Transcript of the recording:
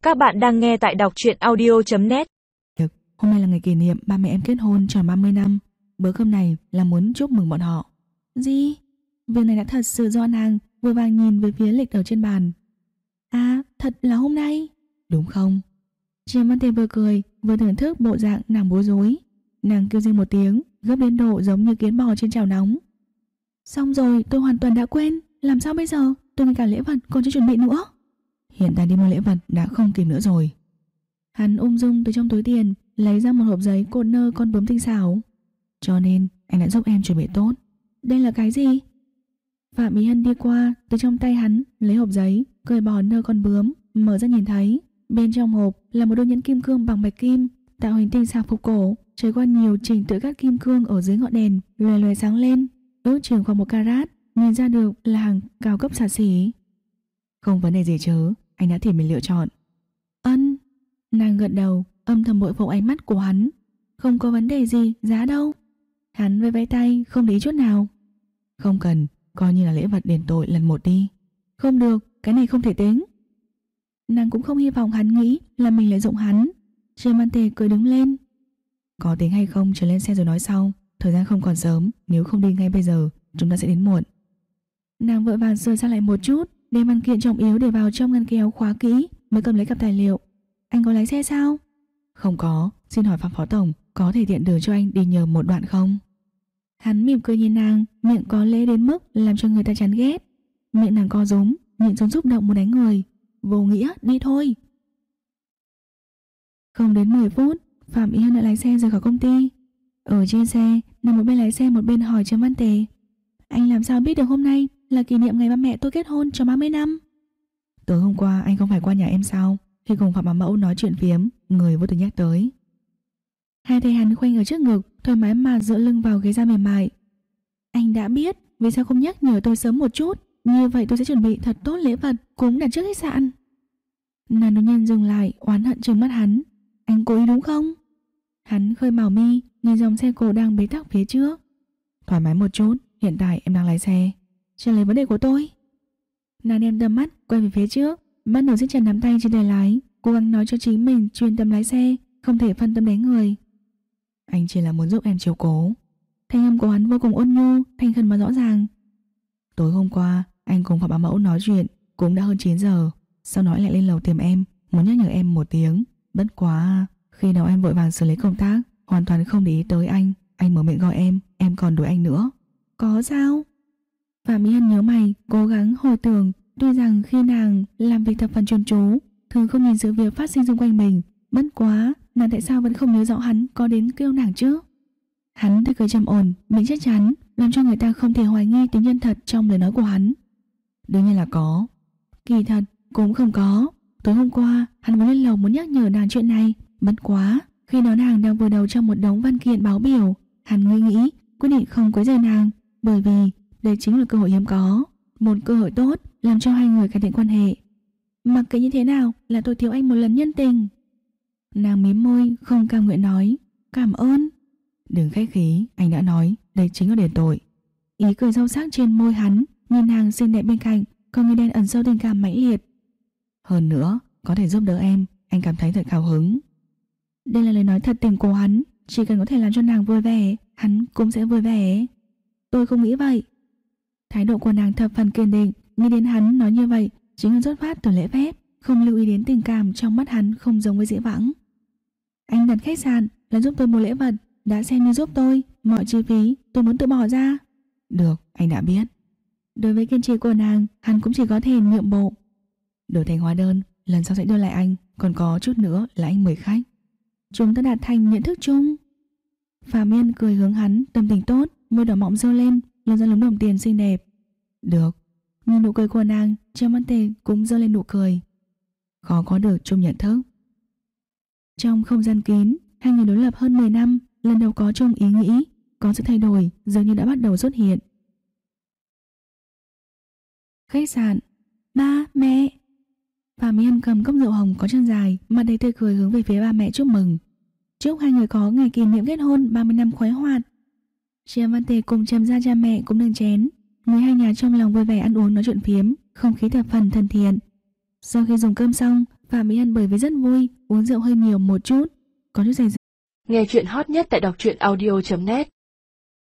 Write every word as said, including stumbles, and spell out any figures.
Các bạn đang nghe tại đọc truyện audio chấm net. Hôm nay là ngày kỷ niệm ba mẹ em kết hôn tròn ba mươi năm. Bữa cơm này là muốn chúc mừng bọn họ. Gì? Việc này đã thật sự do nàng vội vàng nhìn về phía lịch ở trên bàn. À, thật là hôm nay? Đúng không? Trương Văn Tề vừa cười vừa thưởng thức bộ dạng nàng bối rối. Nàng kêu riêng một tiếng, gấp đến độ giống như kiến bò trên chảo nóng. Xong rồi, tôi hoàn toàn đã quên. Làm sao bây giờ? Tôi ngay cả lễ vật còn chưa chuẩn bị nữa. Hiện tại đi mua lễ vật đã không kịp nữa rồi. Hắn ung dung từ trong túi tiền lấy ra một hộp giấy cột nơ con bướm tinh xảo. Cho nên anh đã giúp em chuẩn bị tốt. Đây là cái gì? Phạm Ý Hân đi qua, từ trong tay hắn lấy hộp giấy, cởi bỏ nơ con bướm, mở ra nhìn thấy bên trong hộp là một đôi nhẫn kim cương bằng bạch kim, tạo hình tinh xảo phục cổ, trải qua nhiều trình tự cắt kim cương ở dưới ngọn đèn, lòe lòe sáng lên, ước chừng khoảng một carat, nhìn ra được là hàng cao cấp xa xỉ. Không vấn đề gì chứ, anh đã tỉ mỉ lựa chọn. Ân. Nàng gật đầu, âm thầm bội phục ánh mắt của hắn. Không có vấn đề gì, giá đâu. Hắn vẫy vẫy tay, không để ý chút nào. Không cần, coi như là lễ vật đền tội lần một đi. Không được, cái này không thể tính. Nàng cũng không hy vọng hắn nghĩ là mình lợi dụng hắn. Trương Văn Tề cười đứng lên. Có tính hay không trở lên xe rồi nói sau. Thời gian không còn sớm, nếu không đi ngay bây giờ chúng ta sẽ đến muộn. Nàng vội vàng sửa sang lại một chút, đem văn kiện trọng yếu để vào trong ngăn kéo khóa kỹ, mới cầm lấy cặp tài liệu. Anh có lái xe sao? Không có, xin hỏi Phạm Phó Tổng có thể tiện đường cho anh đi nhờ một đoạn không? Hắn mỉm cười nhìn nàng, miệng có lễ đến mức làm cho người ta chán ghét. Miệng nàng co rúm, nhịn xuống xúc động muốn đánh người. Vô nghĩa, đi thôi. Không đến mười phút, Phạm Ý Hân đã lái xe rời khỏi công ty. Ở trên xe, nàng một bên lái xe một bên hỏi Trương Văn Tề. Anh làm sao biết được hôm nay là kỷ niệm ngày ba mẹ tôi kết hôn tròn ba mươi năm? Tối hôm qua anh không phải qua nhà em sao? Khi cùng Phạm Bá Mẫu nói chuyện phiếm, người vô tình nhắc tới. Hai tay hắn khoanh ở trước ngực, thoải mái mà dựa lưng vào ghế da mềm mại. Anh đã biết, vì sao không nhắc nhở tôi sớm một chút? Như vậy tôi sẽ chuẩn bị thật tốt lễ vật, cúng đặt trước khách sạn. Nàng đột nhiên dừng lại, oán hận trừng mắt hắn. Anh cố ý đúng không? Hắn khơi màu mi, nhìn dòng xe cộ đang bế tắc phía trước. Thoải mái một chút, hiện tại em đang lái xe. Trả lời vấn đề của tôi. Nàng đem tầm mắt quay về phía trước, bắt đầu siết chặt nắm tay trên tay lái, cố gắng nói cho chính mình chuyên tâm lái xe, không thể phân tâm đến người. Anh chỉ là muốn giúp em chiếu cố. Thanh âm của hắn vô cùng ôn nhu, thanh khẩn mà rõ ràng. Tối hôm qua anh cùng Phạm Bá Mẫu nói chuyện cũng đã hơn chín giờ, sau đó lại lên lầu tìm em, muốn nhắc nhở em một tiếng. Bất quá khi nào em vội vàng xử lý công tác, hoàn toàn không để ý tới anh. Anh mở miệng gọi em, em còn đuổi anh nữa. Có sao? Phạm Mỹ Hân nhớ mày, cố gắng hồi tưởng. Tuy rằng khi nàng làm việc thập phần chuyên chú, thường không nhìn sự việc phát sinh xung quanh mình, bất quá nàng tại sao vẫn không nhớ rõ hắn có đến kêu nàng chứ? Hắn tươi cười trầm ổn, mình chắc chắn, làm cho người ta không thể hoài nghi tính nhân thật trong lời nói của hắn. Đương nhiên là có. Kỳ thật cũng không có. Tối hôm qua hắn muốn lên lầu muốn nhắc nhở nàng chuyện này, bất quá khi đó nàng đang vùi đầu trong một đống văn kiện báo biểu, hắn nghĩ nghĩ quyết định không quấy rầy nàng, bởi vì đây chính là cơ hội hiếm có, một cơ hội tốt làm cho hai người cải thiện quan hệ. Mặc kệ như thế nào là tôi thiếu anh một lần nhân tình. Nàng mím môi không cam nguyện nói. Cảm ơn. Đừng khách khí, anh đã nói đây chính là đền tội. Ý cười sâu sắc trên môi hắn, nhìn hàng xinh đẹp bên cạnh, con người đen ẩn sâu tình cảm mãnh liệt. Hơn nữa, có thể giúp đỡ em, anh cảm thấy thật hào hứng. Đây là lời nói thật tình của hắn, chỉ cần có thể làm cho nàng vui vẻ, hắn cũng sẽ vui vẻ. Tôi không nghĩ vậy. Thái độ của nàng thập phần kiên định, nghĩ đến hắn nói như vậy chính là xuất phát từ lễ phép, không lưu ý đến tình cảm trong mắt hắn không giống với dĩ vãng. Anh đặt khách sạn là giúp tôi mua lễ vật, đã xem như giúp tôi, mọi chi phí tôi muốn tự bỏ ra. Được, anh đã biết. Đối với kiên trì của nàng, hắn cũng chỉ có thể nhượng bộ. Đổi thành hóa đơn, lần sau sẽ đưa lại anh, còn có chút nữa là anh mời khách. Chúng ta đạt thành nhận thức chung. Phạm Yên cười hướng hắn, tâm tình tốt, môi đỏ mọng dơ lên, lộ ra lúm đồng tiền xinh đẹp. Được. Nhìn nụ cười của nàng, Trương Văn Tề cũng dơ lên nụ cười. Khó có được chung nhận thức. Trong không gian kín, hai người đối lập hơn mười năm, lần đầu có chung ý nghĩ, có sự thay đổi dường như đã bắt đầu xuất hiện. Khách sạn. Ba, mẹ. Phạm Yên cầm cốc rượu hồng có chân dài, mặt đầy tươi cười hướng về phía ba mẹ chúc mừng. Chúc hai người có ngày kỷ niệm kết hôn ba mươi năm khoái hoạt. Trương Văn Tề cùng Trầm gia cha mẹ cũng nâng chén. Người hai nhà trong lòng vui vẻ ăn uống nói chuyện phiếm, không khí thập phần thân thiện. Sau khi dùng cơm xong, Phạm Mỹ Hân bởi vì rất vui, uống rượu hơi nhiều một chút, có chút say rượu. Nghe chuyện hot nhất tại đọc truyện audio chấm net.